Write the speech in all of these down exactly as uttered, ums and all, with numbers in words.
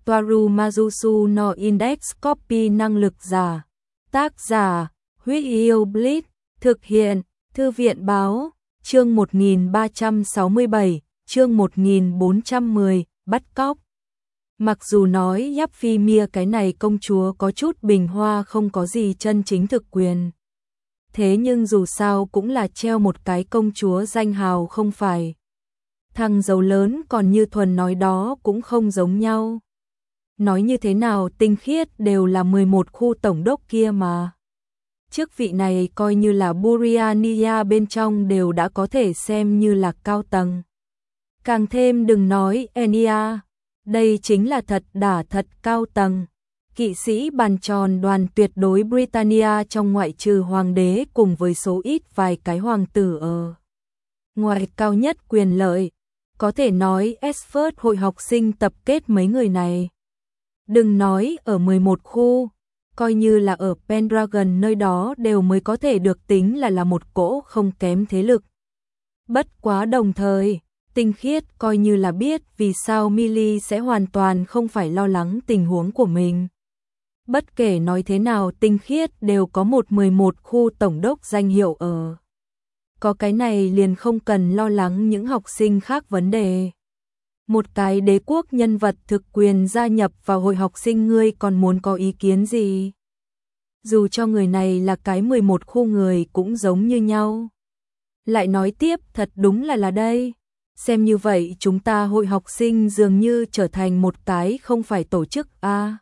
Toaru Majusu no Index Copy năng lực giả. Tác giả, Huyết Yêu Blitz, thực hiện, Thư viện báo, chương một nghìn ba trăm sáu mươi bảy, chương một nghìn bốn trăm mười, bắt cóc. Mặc dù nói Yáp Phi Mia cái này công chúa có chút bình hoa không có gì chân chính thực quyền. Thế nhưng dù sao cũng là treo một cái công chúa danh hào không phải. Thằng giàu lớn còn như thuần nói đó cũng không giống nhau. Nói như thế nào Tinh Khiết đều là mười một khu tổng đốc kia mà. Chức vị này coi như là Buriania bên trong đều đã có thể xem như là cao tầng. Càng thêm đừng nói Enia, đây chính là thật đả thật cao tầng. Kỵ sĩ bàn tròn đoàn tuyệt đối Britannia trong ngoại trừ hoàng đế cùng với số ít vài cái hoàng tử ở. Ngoài cao nhất quyền lợi, có thể nói Esford hội học sinh tập kết mấy người này. Đừng nói ở mười một khu, coi như là ở Pendragon nơi đó đều mới có thể được tính là là một cỗ không kém thế lực. Bất quá đồng thời, Tinh Khiết coi như là biết vì sao Millie sẽ hoàn toàn không phải lo lắng tình huống của mình. Bất kể nói thế nào Tinh Khiết đều có một mười một khu tổng đốc danh hiệu ở. Có cái này liền không cần lo lắng những học sinh khác vấn đề. Một cái đế quốc nhân vật thực quyền gia nhập vào hội học sinh ngươi còn muốn có ý kiến gì? Dù cho người này là cái mười một khu người cũng giống như nhau. Lại nói tiếp thật đúng là là đây. Xem như vậy chúng ta hội học sinh dường như trở thành một cái không phải tổ chức a. À,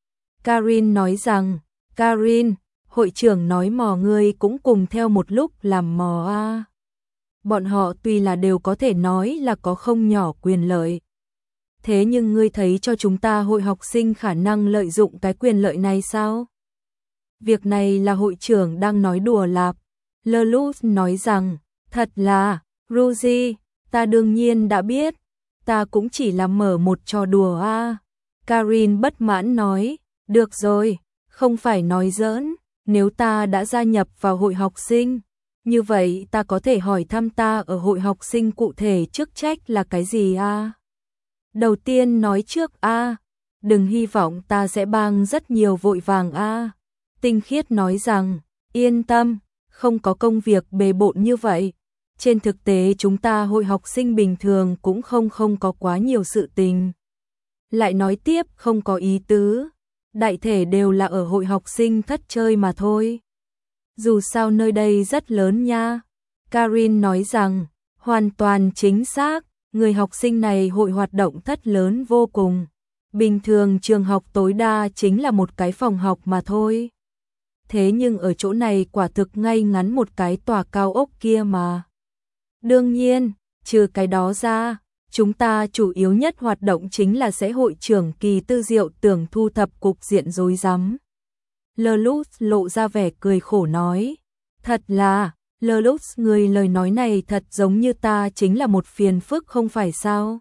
Karin nói rằng, Karin, hội trưởng nói mò ngươi cũng cùng theo một lúc làm mò a. À. Bọn họ tuy là đều có thể nói là có không nhỏ quyền lợi. Thế nhưng ngươi thấy cho chúng ta hội học sinh khả năng lợi dụng cái quyền lợi này sao? Việc này là hội trưởng đang nói đùa lạp. Lelouch nói rằng, thật là, Rudy, ta đương nhiên đã biết, ta cũng chỉ là mở một trò đùa a. À. Karin bất mãn nói, được rồi, không phải nói giỡn, nếu ta đã gia nhập vào hội học sinh, như vậy ta có thể hỏi thăm ta ở hội học sinh cụ thể chức trách là cái gì a? À? Đầu tiên nói trước a, à, đừng hy vọng ta sẽ bang rất nhiều vội vàng a. À. Tinh Khiết nói rằng, yên tâm, không có công việc bề bộn như vậy. Trên thực tế chúng ta hội học sinh bình thường cũng không không có quá nhiều sự tình. Lại nói tiếp không có ý tứ, đại thể đều là ở hội học sinh thất chơi mà thôi. Dù sao nơi đây rất lớn nha. Karin nói rằng, hoàn toàn chính xác, người học sinh này hội hoạt động thất lớn vô cùng. Bình thường trường học tối đa chính là một cái phòng học mà thôi. Thế nhưng ở chỗ này quả thực ngay ngắn một cái tòa cao ốc kia mà. Đương nhiên, trừ cái đó ra, chúng ta chủ yếu nhất hoạt động chính là sẽ hội trưởng Kỳ Tư Diệu tưởng thu thập cục diện rối rắm. Lelouch lộ ra vẻ cười khổ nói, thật là, Lelouch người lời nói này thật giống như ta chính là một phiền phức không phải sao?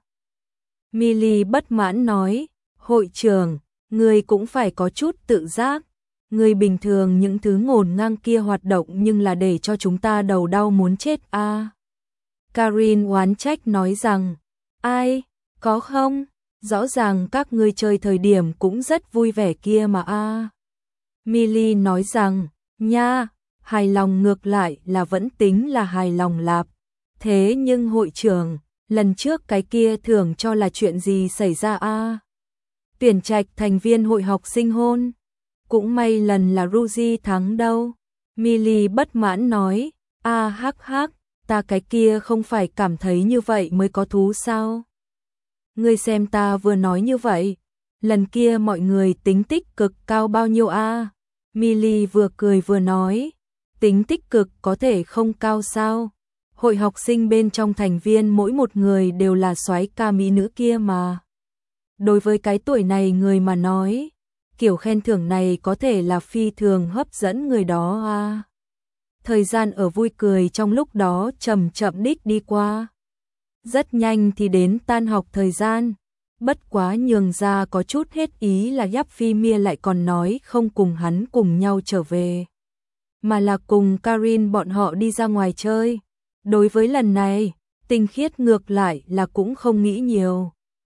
Millie bất mãn nói, hội trưởng, người cũng phải có chút tự giác. Người bình thường những thứ ngổn ngang kia hoạt động nhưng là để cho chúng ta đầu đau muốn chết a. À. Karin oán trách nói rằng, ai, có không? Rõ ràng các ngươi chơi thời điểm cũng rất vui vẻ kia mà a. À. Millie nói rằng, nha, hài lòng ngược lại là vẫn tính là hài lòng lạp. Thế nhưng hội trưởng, lần trước cái kia thường cho là chuyện gì xảy ra a? À? Tuyển trạch thành viên hội học sinh hôn. Cũng may lần là Rudy thắng đâu. Millie bất mãn nói, a hắc hắc, ta cái kia không phải cảm thấy như vậy mới có thú sao? Ngươi xem ta vừa nói như vậy, lần kia mọi người tính tích cực cao bao nhiêu a? À? Millie vừa cười vừa nói, tính tích cực có thể không cao sao? Hội học sinh bên trong thành viên mỗi một người đều là soái ca mỹ nữ kia mà. Đối với cái tuổi này người mà nói, kiểu khen thưởng này có thể là phi thường hấp dẫn người đó à. Thời gian ở vui cười trong lúc đó chậm chậm đích đi qua. Rất nhanh thì đến tan học thời gian. Bất quá nhường ra có chút hết ý là Yáp Phi Mia lại còn nói không cùng hắn cùng nhau trở về. Mà là cùng Karin bọn họ đi ra ngoài chơi. Đối với lần này, Tinh Khiết ngược lại là cũng không nghĩ nhiều.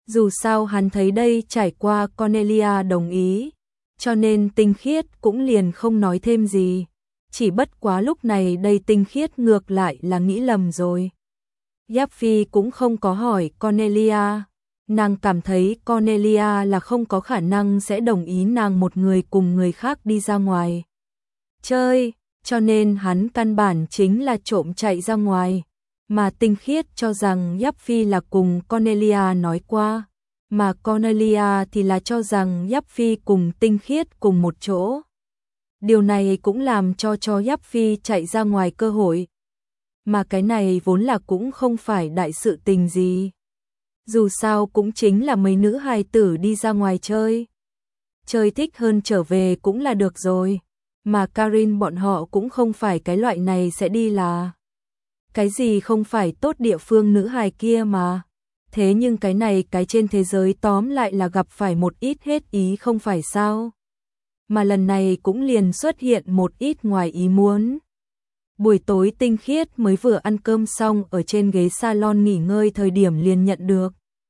Dù sao hắn thấy đây trải qua Cornelia đồng ý, cho nên Tinh Khiết cũng liền không nói thêm gì. Chỉ bất quá lúc này đây Tinh Khiết ngược lại là nghĩ lầm rồi. Giáp Phi cũng không có hỏi Cornelia. Nàng cảm thấy Cornelia là không có khả năng sẽ đồng ý nàng một người cùng người khác đi ra ngoài chơi, cho nên hắn căn bản chính là trộm chạy ra ngoài. Mà Tinh Khiết cho rằng Giáp Phi là cùng Cornelia nói qua, mà Cornelia thì là cho rằng Giáp Phi cùng Tinh Khiết cùng một chỗ. Điều này cũng làm cho cho Giáp Phi chạy ra ngoài cơ hội. Mà cái này vốn là cũng không phải đại sự tình gì. Dù sao cũng chính là mấy nữ hài tử đi ra ngoài chơi. Chơi thích hơn trở về cũng là được rồi. Mà Karin bọn họ cũng không phải cái loại này sẽ đi là cái gì không phải tốt địa phương nữ hài kia mà. Thế nhưng cái này cái trên thế giới tóm lại là gặp phải một ít hết ý không phải sao. Mà lần này cũng liền xuất hiện một ít ngoài ý muốn. Buổi tối Tinh Khiết mới vừa ăn cơm xong ở trên ghế salon nghỉ ngơi thời điểm liền nhận được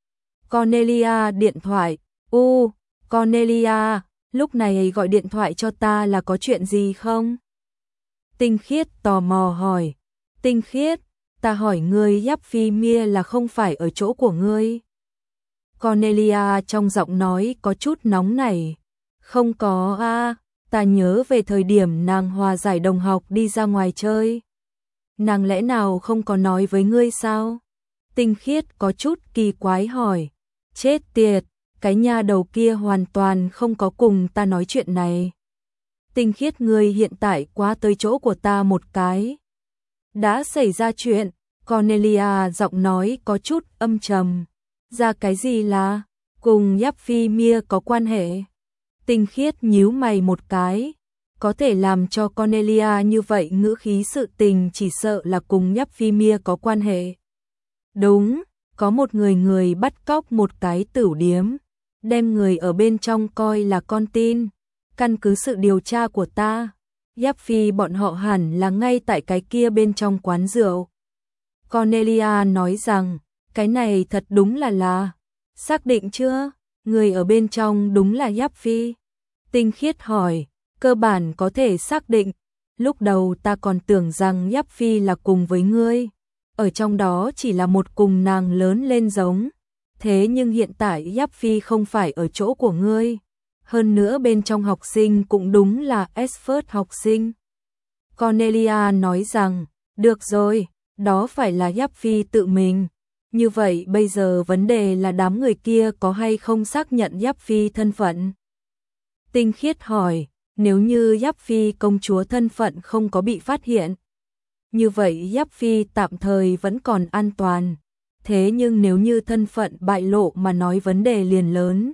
Cornelia điện thoại. U, Cornelia, lúc này gọi điện thoại cho ta là có chuyện gì không? Tinh Khiết tò mò hỏi. Tinh Khiết, ta hỏi ngươi Giáp Phi Mia là không phải ở chỗ của ngươi. Cornelia trong giọng nói có chút nóng nảy. Không có a, ta nhớ về thời điểm nàng hòa giải đồng học đi ra ngoài chơi. Nàng lẽ nào không có nói với ngươi sao? Tinh Khiết có chút kỳ quái hỏi. Chết tiệt, cái nha đầu kia hoàn toàn không có cùng ta nói chuyện này. Tinh Khiết ngươi hiện tại qua tới chỗ của ta một cái. Đã xảy ra chuyện, Cornelia giọng nói có chút âm trầm. Ra cái gì là, cùng Giáp Phi Mia có quan hệ? Tinh Khiết nhíu mày một cái. Có thể làm cho Cornelia như vậy ngữ khí sự tình chỉ sợ là cùng Giáp Phi Mia có quan hệ. Đúng, có một người người bắt cóc một cái tửu điếm, đem người ở bên trong coi là con tin. Căn cứ sự điều tra của ta, Giáp Phi bọn họ hẳn là ngay tại cái kia bên trong quán rượu. Cornelia nói rằng, cái này thật đúng là là, xác định chưa? Người ở bên trong đúng là Giáp Phi. Tinh Khiết hỏi, cơ bản có thể xác định. Lúc đầu ta còn tưởng rằng Giáp Phi là cùng với ngươi. Ở trong đó chỉ là một cùng nàng lớn lên giống. Thế nhưng hiện tại Giáp Phi không phải ở chỗ của ngươi. Hơn nữa bên trong học sinh cũng đúng là expert học sinh. Cornelia nói rằng, được rồi, đó phải là Giáp Phi tự mình. Như vậy bây giờ vấn đề là đám người kia có hay không xác nhận Giáp Phi thân phận? Tinh Khiết hỏi, nếu như Giáp Phi công chúa thân phận không có bị phát hiện, như vậy Giáp Phi tạm thời vẫn còn an toàn. Thế nhưng nếu như thân phận bại lộ mà nói vấn đề liền lớn.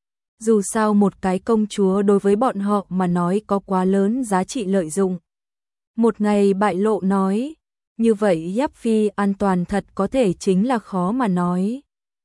Dù sao một cái công chúa đối với bọn họ mà nói có quá lớn giá trị lợi dụng. Một ngày bại lộ nói, như vậy Giáp Phi an toàn thật có thể chính là khó mà nói.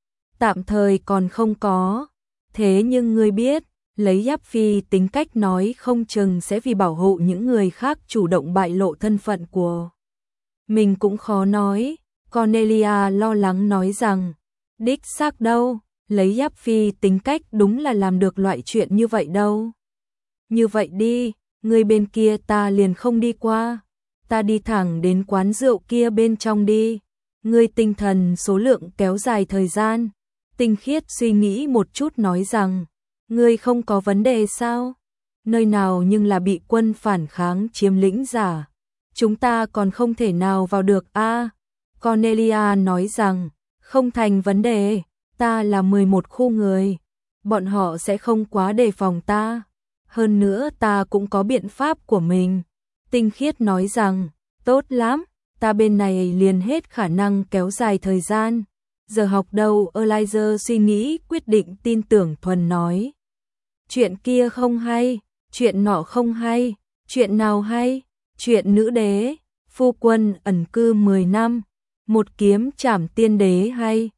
Tạm thời còn không có. Thế nhưng ngươi biết, lấy Giáp Phi tính cách nói không chừng sẽ vì bảo hộ những người khác chủ động bại lộ thân phận của mình cũng khó nói. Cornelia lo lắng nói rằng, đích xác đâu, lấy Giáp Phi tính cách đúng là làm được loại chuyện như vậy đâu. Như vậy đi, người bên kia ta liền không đi qua, ta đi thẳng đến quán rượu kia bên trong đi. Ngươi tinh thần số lượng kéo dài thời gian. Tinh Khiết suy nghĩ một chút nói rằng, ngươi không có vấn đề sao? Nơi nào nhưng là bị quân phản kháng chiếm lĩnh giả. Chúng ta còn không thể nào vào được a. Cornelia nói rằng, không thành vấn đề, ta là mười một khu người. Bọn họ sẽ không quá đề phòng ta. Hơn nữa ta cũng có biện pháp của mình. Tinh Khiết nói rằng, tốt lắm, ta bên này liền hết khả năng kéo dài thời gian. Giờ học đâu? Eliza suy nghĩ quyết định tin tưởng thuần nói. Chuyện kia không hay, chuyện nọ không hay, chuyện nào hay? Chuyện nữ đế, phu quân ẩn cư mười năm, một kiếm trảm tiên đế hay,